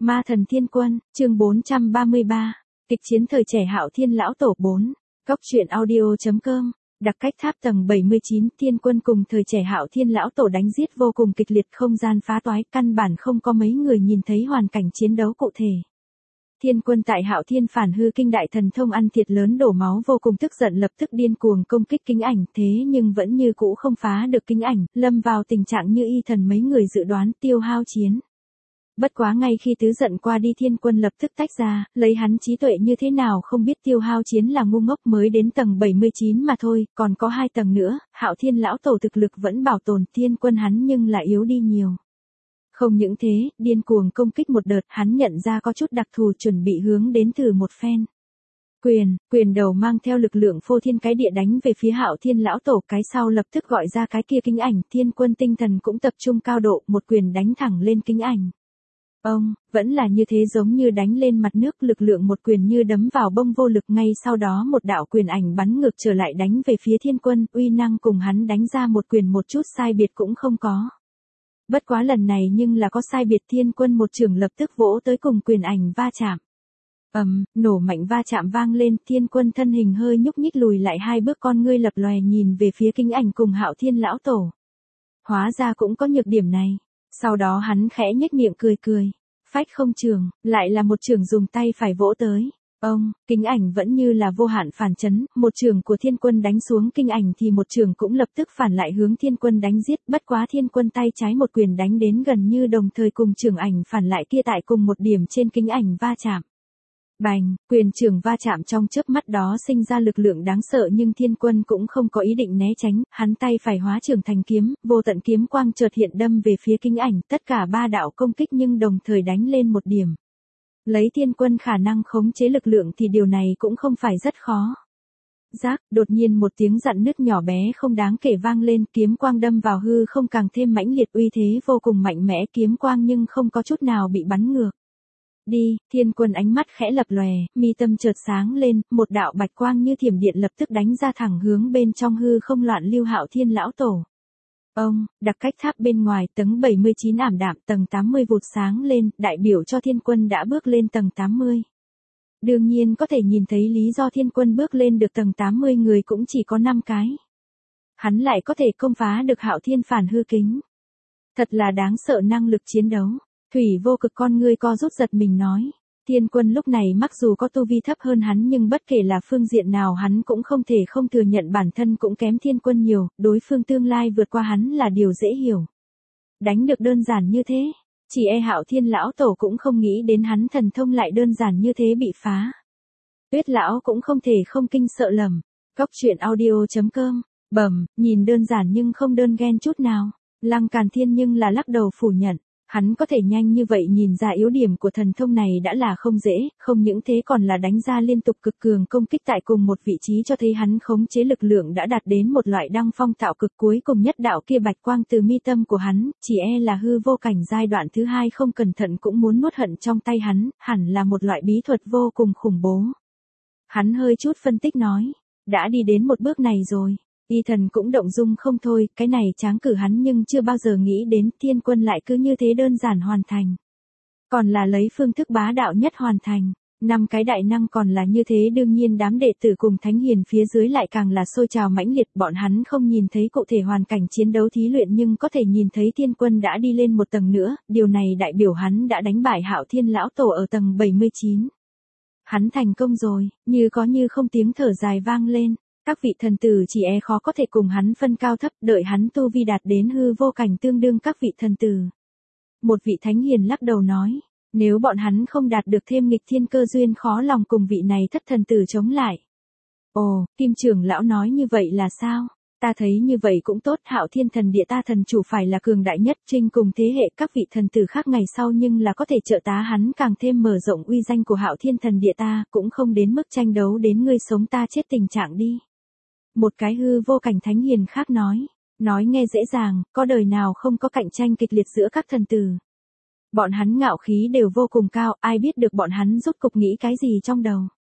Ma thần thiên quân, chương 433. Kịch chiến thời trẻ Hạo Thiên lão tổ 4. Góc truyện audio.com. Đặc cách tháp tầng 79, thiên quân cùng thời trẻ Hạo Thiên lão tổ đánh giết vô cùng kịch liệt, không gian phá toái, căn bản không có mấy người nhìn thấy hoàn cảnh chiến đấu cụ thể. Thiên quân tại Hạo Thiên phản hư kinh đại thần thông ăn thiệt lớn đổ máu, vô cùng tức giận, lập tức điên cuồng công kích kính ảnh, thế nhưng vẫn như cũ không phá được kính ảnh, lâm vào tình trạng như y thần mấy người dự đoán, tiêu hao chiến. Bất quá ngay khi tứ giận qua đi, thiên quân lập tức tách ra, lấy hắn trí tuệ như thế nào không biết tiêu hao chiến là ngu ngốc, mới đến tầng 79 mà thôi, còn có 2 tầng nữa, Hạo Thiên lão tổ thực lực vẫn bảo tồn, thiên quân hắn nhưng là yếu đi nhiều. Không những thế, điên cuồng công kích một đợt, hắn nhận ra có chút đặc thù, chuẩn bị hướng đến thử một phen. Quyền đầu mang theo lực lượng phô thiên cái địa đánh về phía Hạo Thiên lão tổ, cái sau lập tức gọi ra cái kia kính ảnh, thiên quân tinh thần cũng tập trung cao độ, một quyền đánh thẳng lên kính ảnh. Vẫn là như thế, giống như đánh lên mặt nước, lực lượng một quyền như đấm vào bông vô lực, ngay sau đó một đạo quyền ảnh bắn ngược trở lại đánh về phía thiên quân, uy năng cùng hắn đánh ra một quyền một chút sai biệt cũng không có. Bất quá lần này nhưng là có sai biệt, thiên quân một chưởng lập tức vỗ tới cùng quyền ảnh va chạm. Nổ mạnh va chạm vang lên, thiên quân thân hình hơi nhúc nhích lùi lại 2 bước, con ngươi lập lòe nhìn về phía kính ảnh cùng Hạo Thiên lão tổ. Hóa ra cũng có nhược điểm này. Sau đó hắn khẽ nhếch miệng cười. Phách không trường, lại là một trường dùng tay phải vỗ tới. Kính ảnh vẫn như là vô hạn phản chấn, một trường của thiên quân đánh xuống kinh ảnh thì một trường cũng lập tức phản lại hướng thiên quân đánh giết, bất quá thiên quân tay trái một quyền đánh đến gần như đồng thời cùng trường ảnh phản lại kia tại cùng một điểm trên kính ảnh va chạm. Bành, quyền trường va chạm trong chớp mắt đó sinh ra lực lượng đáng sợ, nhưng thiên quân cũng không có ý định né tránh, hắn tay phải hóa trường thành kiếm, vô tận kiếm quang chợt hiện đâm về phía kính ảnh, tất cả 3 đạo công kích nhưng đồng thời đánh lên một điểm. Lấy thiên quân khả năng khống chế lực lượng thì điều này cũng không phải rất khó. Đột nhiên một tiếng dặn nứt nhỏ bé không đáng kể vang lên, kiếm quang đâm vào hư không càng thêm mãnh liệt, uy thế vô cùng mạnh mẽ, kiếm quang nhưng không có chút nào bị bắn ngược. Đi, thiên quân ánh mắt khẽ lập lòe, mi tâm chợt sáng lên, một đạo bạch quang như thiểm điện lập tức đánh ra thẳng hướng bên trong hư không loạn lưu Hạo Thiên lão tổ. Đặc cách tháp bên ngoài tầng 79 ảm đạm, tầng 80 vụt sáng lên, đại biểu cho thiên quân đã bước lên tầng 80. Đương nhiên có thể nhìn thấy lý do thiên quân bước lên được tầng 80 người cũng chỉ có 5 cái. Hắn lại có thể công phá được Hạo Thiên phản hư kính. Thật là đáng sợ năng lực chiến đấu. Thủy vô cực con ngươi co rút giật mình nói. Thiên quân lúc này mặc dù có tu vi thấp hơn hắn, nhưng bất kể là phương diện nào hắn cũng không thể không thừa nhận bản thân cũng kém thiên quân nhiều, đối phương tương lai vượt qua hắn là điều dễ hiểu. Đánh được đơn giản như thế, chỉ Hạo Thiên lão tổ cũng không nghĩ đến hắn thần thông lại đơn giản như thế bị phá. Tuyết lão cũng không thể không kinh sợ lầm. Góc truyện audio.com. Nhìn đơn giản nhưng không đơn ghen chút nào. Lăng Càn Thiên nhưng là lắc đầu phủ nhận. Hắn có thể nhanh như vậy nhìn ra yếu điểm của thần thông này đã là không dễ, không những thế còn là đánh ra liên tục cực cường công kích tại cùng một vị trí, cho thấy hắn khống chế lực lượng đã đạt đến một loại đăng phong tạo cực. Cuối cùng nhất đạo kia bạch quang từ mi tâm của hắn, chỉ là hư vô cảnh giai đoạn thứ 2 không cẩn thận cũng muốn nuốt hận trong tay hắn, hẳn là một loại bí thuật vô cùng khủng bố. Hắn hơi chút phân tích nói, đã đi đến một bước này rồi. Y thần cũng động dung không thôi, cái này tráng cử hắn nhưng chưa bao giờ nghĩ đến thiên quân lại cứ như thế đơn giản hoàn thành. Còn là lấy phương thức bá đạo nhất hoàn thành. 5 cái đại năng còn là như thế, đương nhiên đám đệ tử cùng thánh hiền phía dưới lại càng là sôi trào mãnh liệt, bọn hắn không nhìn thấy cụ thể hoàn cảnh chiến đấu thí luyện nhưng có thể nhìn thấy thiên quân đã đi lên một tầng nữa, điều này đại biểu hắn đã đánh bại Hạo Thiên lão tổ ở tầng 79. Hắn thành công rồi, như có như không tiếng thở dài vang lên. Các vị thần tử chỉ khó có thể cùng hắn phân cao thấp, đợi hắn tu vi đạt đến hư vô cảnh tương đương các vị thần tử. Một vị thánh hiền lắc đầu nói, nếu bọn hắn không đạt được thêm nghịch thiên cơ duyên, khó lòng cùng vị này thất thần tử chống lại. Ồ, Kim trưởng lão nói như vậy là sao? Ta thấy như vậy cũng tốt, Hạo Thiên thần địa ta thần chủ phải là cường đại nhất, trinh cùng thế hệ các vị thần tử khác ngày sau nhưng là có thể trợ tá hắn càng thêm mở rộng uy danh của Hạo Thiên thần địa ta, cũng không đến mức tranh đấu đến ngươi sống ta chết tình trạng đi. Một cái hư vô cảnh thánh hiền khác nói nghe dễ dàng, có đời nào không có cạnh tranh kịch liệt giữa các thần tử. Bọn hắn ngạo khí đều vô cùng cao, ai biết được bọn hắn rốt cục nghĩ cái gì trong đầu.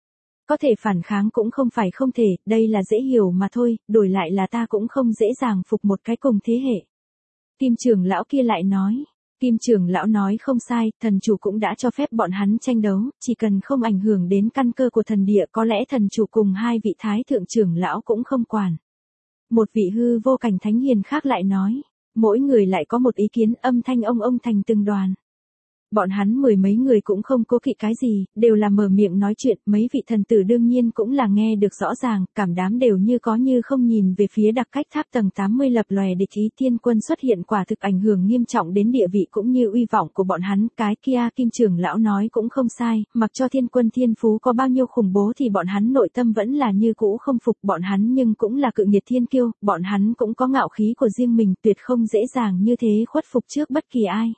Có thể phản kháng cũng không phải không thể, đây là dễ hiểu mà thôi, đổi lại là ta cũng không dễ dàng phục một cái cùng thế hệ. Kim trưởng lão kia lại nói, Kim trưởng lão nói không sai, thần chủ cũng đã cho phép bọn hắn tranh đấu, chỉ cần không ảnh hưởng đến căn cơ của thần địa, có lẽ thần chủ cùng hai vị thái thượng trưởng lão cũng không quản. Một vị hư vô cảnh thánh hiền khác lại nói, mỗi người lại có một ý kiến, âm thanh ông thành từng đoàn. Bọn hắn mười mấy người cũng không cố kỵ cái gì, đều là mở miệng nói chuyện, mấy vị thần tử đương nhiên cũng là nghe được rõ ràng, cảm đám đều như có như không nhìn về phía đặc cách tháp tầng 80 lập lòe địch ý. Thiên quân xuất hiện quả thực ảnh hưởng nghiêm trọng đến địa vị cũng như uy vọng của bọn hắn, cái kia Kim trưởng lão nói cũng không sai, mặc cho thiên quân thiên phú có bao nhiêu khủng bố thì bọn hắn nội tâm vẫn là như cũ không phục bọn hắn, nhưng cũng là cự nghiệt thiên kiêu, bọn hắn cũng có ngạo khí của riêng mình, tuyệt không dễ dàng như thế khuất phục trước bất kỳ ai.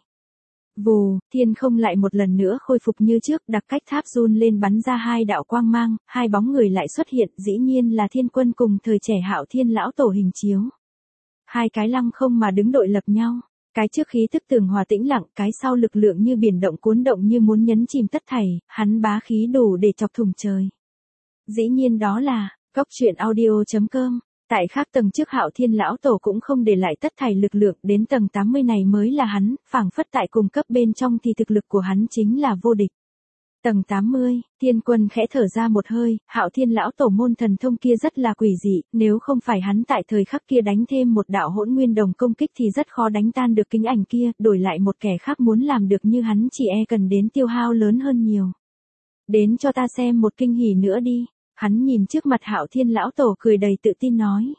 Vù, thiên không lại một lần nữa khôi phục như trước, đặc cách tháp run lên bắn ra hai đạo quang mang, hai bóng người lại xuất hiện, dĩ nhiên là thiên quân cùng thời trẻ Hạo Thiên lão tổ hình chiếu. Hai cái lăng không mà đứng đội lập nhau, cái trước khí tức tường hòa tĩnh lặng, cái sau lực lượng như biển động cuốn động như muốn nhấn chìm tất thảy, hắn bá khí đủ để chọc thủng trời. Dĩ nhiên đó là, Cốc Truyện Audio.com. Tại khác tầng trước Hạo Thiên lão tổ cũng không để lại tất thảy lực lượng, đến tầng 80 này mới là hắn, phảng phất tại cùng cấp bên trong thì thực lực của hắn chính là vô địch. Tầng 80, Thiên quân khẽ thở ra một hơi, Hạo Thiên lão tổ môn thần thông kia rất là quỷ dị, nếu không phải hắn tại thời khắc kia đánh thêm một đạo hỗn nguyên đồng công kích thì rất khó đánh tan được kính ảnh kia, đổi lại một kẻ khác muốn làm được như hắn chỉ cần đến tiêu hao lớn hơn nhiều. Đến cho ta xem một kinh hỉ nữa đi. Hắn nhìn trước mặt Hạo Thiên lão tổ cười đầy tự tin nói.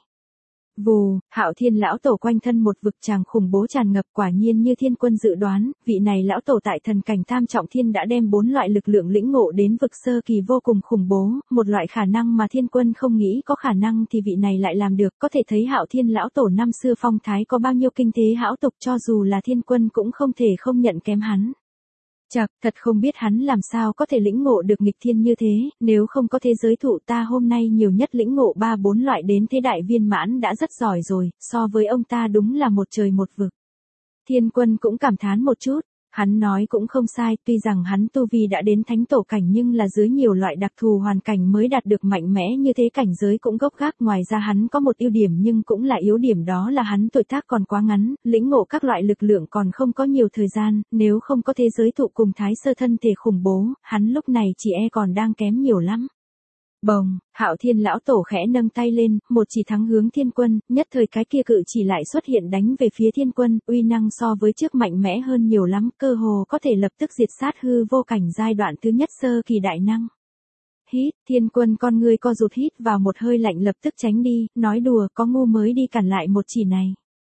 Vù, Hạo Thiên lão tổ quanh thân một vực tràng khủng bố tràn ngập, quả nhiên như thiên quân dự đoán, vị này lão tổ tại thần cảnh tam trọng thiên đã đem 4 loại lực lượng lĩnh ngộ đến vực sơ kỳ vô cùng khủng bố, một loại khả năng mà thiên quân không nghĩ có khả năng thì vị này lại làm được, có thể thấy Hạo Thiên lão tổ năm xưa phong thái có bao nhiêu kinh thế hão tục, cho dù là thiên quân cũng không thể không nhận kém hắn. Chậc, thật không biết hắn làm sao có thể lĩnh ngộ được nghịch thiên như thế, nếu không có thế giới thụ ta hôm nay nhiều nhất lĩnh ngộ 3-4 loại đến thế đại viên mãn đã rất giỏi rồi, so với ông ta đúng là một trời một vực. Thiên quân cũng cảm thán một chút, hắn nói cũng không sai, tuy rằng hắn tu vi đã đến thánh tổ cảnh nhưng là dưới nhiều loại đặc thù hoàn cảnh mới đạt được mạnh mẽ như thế, cảnh giới cũng gốc gác, ngoài ra hắn có một ưu điểm nhưng cũng là yếu điểm, đó là hắn tuổi tác còn quá ngắn, lĩnh ngộ các loại lực lượng còn không có nhiều thời gian, nếu không có thế giới thụ cùng thái sơ thân thể khủng bố, hắn lúc này chỉ còn đang kém nhiều lắm. Bồng, Hạo Thiên lão tổ khẽ nâng tay lên, một chỉ thắng hướng thiên quân, nhất thời cái kia cự chỉ lại xuất hiện đánh về phía thiên quân, uy năng so với trước mạnh mẽ hơn nhiều lắm, cơ hồ có thể lập tức diệt sát hư vô cảnh giai đoạn thứ nhất sơ kỳ đại năng. Hít, thiên quân con người co rụt, hít vào một hơi lạnh lập tức tránh đi, nói đùa, có ngu mới đi cản lại một chỉ này.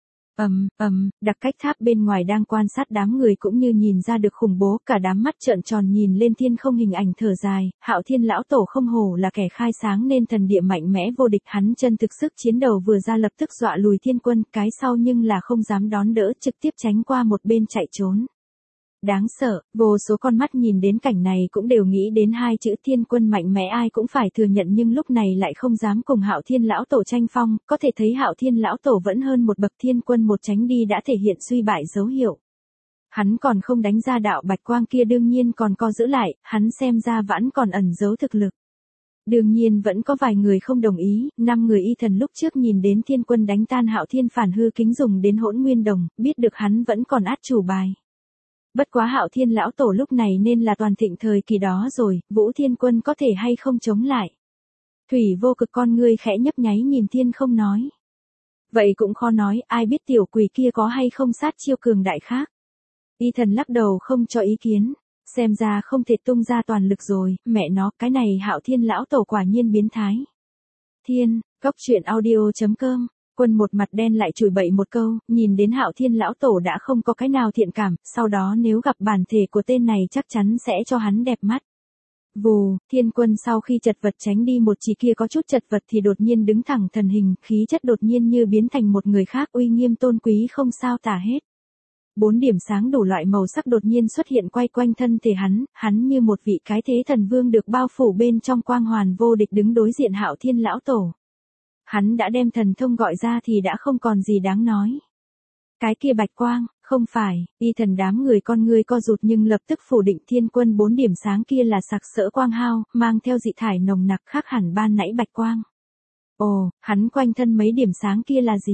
Đặc cách tháp bên ngoài đang quan sát đám người cũng như nhìn ra được khủng bố, cả đám mắt trợn tròn nhìn lên thiên không, hình ảnh thở dài, Hạo Thiên lão tổ không hổ là kẻ khai sáng nên thần địa mạnh mẽ vô địch, hắn chân thực sức chiến đầu vừa ra lập tức dọa lùi thiên quân, cái sau nhưng là không dám đón đỡ, trực tiếp tránh qua một bên chạy trốn. Đáng sợ, vô số con mắt nhìn đến cảnh này cũng đều nghĩ đến hai chữ thiên quân mạnh mẽ, ai cũng phải thừa nhận, nhưng lúc này lại không dám cùng Hạo Thiên lão tổ tranh phong, có thể thấy Hạo Thiên lão tổ vẫn hơn một bậc, thiên quân một tránh đi đã thể hiện suy bại dấu hiệu. Hắn còn không đánh ra đạo bạch quang kia, đương nhiên còn co giữ lại, hắn xem ra vẫn còn ẩn giấu thực lực. Đương nhiên vẫn có vài người không đồng ý, 5 người y thần lúc trước nhìn đến thiên quân đánh tan Hạo Thiên phản hư kính dùng đến hỗn nguyên đồng, biết được hắn vẫn còn át chủ bài. Bất quá Hạo Thiên lão tổ lúc này nên là toàn thịnh thời kỳ đó rồi, Vũ Thiên Quân có thể hay không chống lại. Thủy Vô Cực con ngươi khẽ nhấp nháy nhìn thiên không nói. Vậy cũng khó nói, ai biết tiểu quỷ kia có hay không sát chiêu cường đại khác. Y thần lắc đầu không cho ý kiến, xem ra không thể tung ra toàn lực rồi, mẹ nó, cái này Hạo Thiên lão tổ quả nhiên biến thái. Thiên, Cốc Truyện Audio.com. Quân một mặt đen lại chửi bậy một câu, nhìn đến Hạo Thiên lão tổ đã không có cái nào thiện cảm, sau đó nếu gặp bản thể của tên này chắc chắn sẽ cho hắn đẹp mắt. Vù, thiên quân sau khi chật vật tránh đi một chỉ kia có chút chật vật thì đột nhiên đứng thẳng thần hình, khí chất đột nhiên như biến thành một người khác, uy nghiêm tôn quý không sao tả hết. 4 điểm sáng đủ loại màu sắc đột nhiên xuất hiện quay quanh thân thể hắn như một vị cái thế thần vương được bao phủ bên trong quang hoàn vô địch đứng đối diện Hạo Thiên lão tổ. Hắn đã đem thần thông gọi ra thì đã không còn gì đáng nói. Cái kia bạch quang, không phải, y thần đám người con ngươi co rụt nhưng lập tức phủ định, thiên quân 4 điểm sáng kia là sặc sỡ quang hao, mang theo dị thải nồng nặc khác hẳn ban nãy bạch quang. Ồ, hắn quanh thân mấy điểm sáng kia là gì?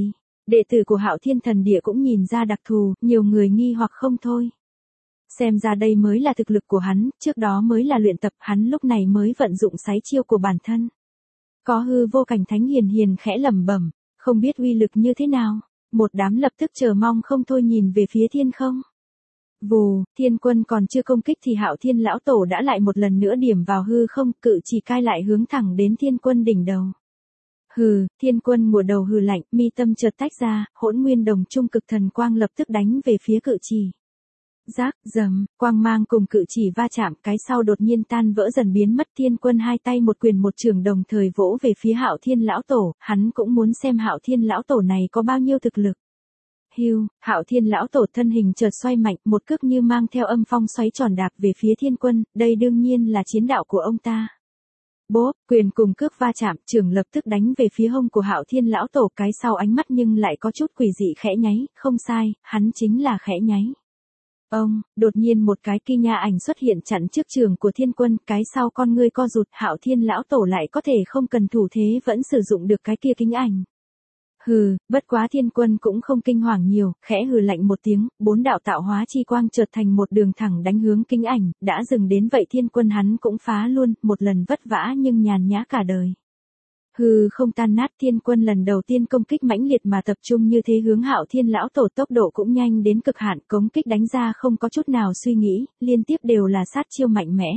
Đệ tử của Hạo Thiên Thần Địa cũng nhìn ra đặc thù, nhiều người nghi hoặc không thôi. Xem ra đây mới là thực lực của hắn, trước đó mới là luyện tập, hắn lúc này mới vận dụng sái chiêu của bản thân. Có hư vô cảnh thánh hiền hiền khẽ lẩm bẩm, không biết uy lực như thế nào. Một đám lập tức chờ mong không thôi nhìn về phía thiên không. Vù, thiên quân còn chưa công kích thì Hạo Thiên lão tổ đã lại một lần nữa điểm vào hư không, cự chỉ cai lại hướng thẳng đến thiên quân đỉnh đầu. Hừ, thiên quân ngửa đầu hừ lạnh, mi tâm chợt tách ra, hỗn nguyên đồng trung cực thần quang lập tức đánh về phía cự chỉ. Rác, rầm, quang mang cùng cự chỉ va chạm, cái sau đột nhiên tan vỡ dần biến mất. Thiên quân hai tay một quyền một chưởng đồng thời vỗ về phía Hạo Thiên lão tổ, hắn cũng muốn xem Hạo Thiên lão tổ này có bao nhiêu thực lực. Hưu, Hạo Thiên lão tổ thân hình chợt xoay mạnh, một cước như mang theo âm phong xoáy tròn đạp về phía thiên quân, đây đương nhiên là chiến đạo của ông ta. Bốp, quyền cùng cước va chạm, chưởng lập tức đánh về phía hông của Hạo Thiên lão tổ, cái sau ánh mắt nhưng lại có chút quỷ dị khẽ nháy, không sai, hắn chính là khẽ nháy. Ông, đột nhiên một cái kỳ nha ảnh xuất hiện chặn trước trường của thiên quân, cái sau con ngươi co rụt, Hạo Thiên lão tổ lại có thể không cần thủ thế vẫn sử dụng được cái kia kính ảnh. Hừ, bất quá thiên quân cũng không kinh hoàng nhiều, khẽ hừ lạnh một tiếng, bốn đạo tạo hóa chi quang chợt thành một đường thẳng đánh hướng kính ảnh, đã dừng đến vậy thiên quân hắn cũng phá luôn, một lần vất vả nhưng nhàn nhã cả đời. Hừ không tan nát, thiên quân lần đầu tiên công kích mãnh liệt mà tập trung như thế hướng Hạo Thiên lão tổ, tốc độ cũng nhanh đến cực hạn, công kích đánh ra không có chút nào suy nghĩ, liên tiếp đều là sát chiêu mạnh mẽ.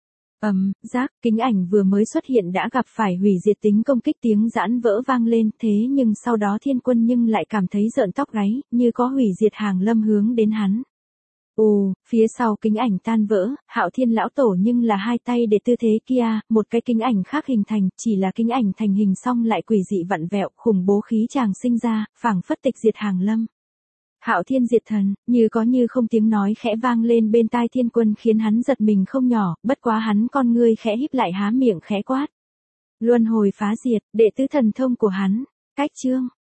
Rác, kính ảnh vừa mới xuất hiện đã gặp phải hủy diệt tính công kích, tiếng giãn vỡ vang lên, thế nhưng sau đó thiên quân nhưng lại cảm thấy rợn tóc gáy, như có hủy diệt hàng lâm hướng đến hắn. Ồ, phía sau kính ảnh tan vỡ, Hạo Thiên lão tổ nhưng là hai tay để tư thế kia, một cái kính ảnh khác hình thành, chỉ là kính ảnh thành hình xong lại quỷ dị vặn vẹo, khủng bố khí tràng sinh ra, phảng phất tịch diệt hàng lâm. Hạo Thiên diệt thần, như có như không tiếng nói khẽ vang lên bên tai thiên quân khiến hắn giật mình không nhỏ, bất quá hắn con ngươi khẽ híp lại há miệng khẽ quát. Luân hồi phá diệt, đệ tứ thần thông của hắn, cách chương.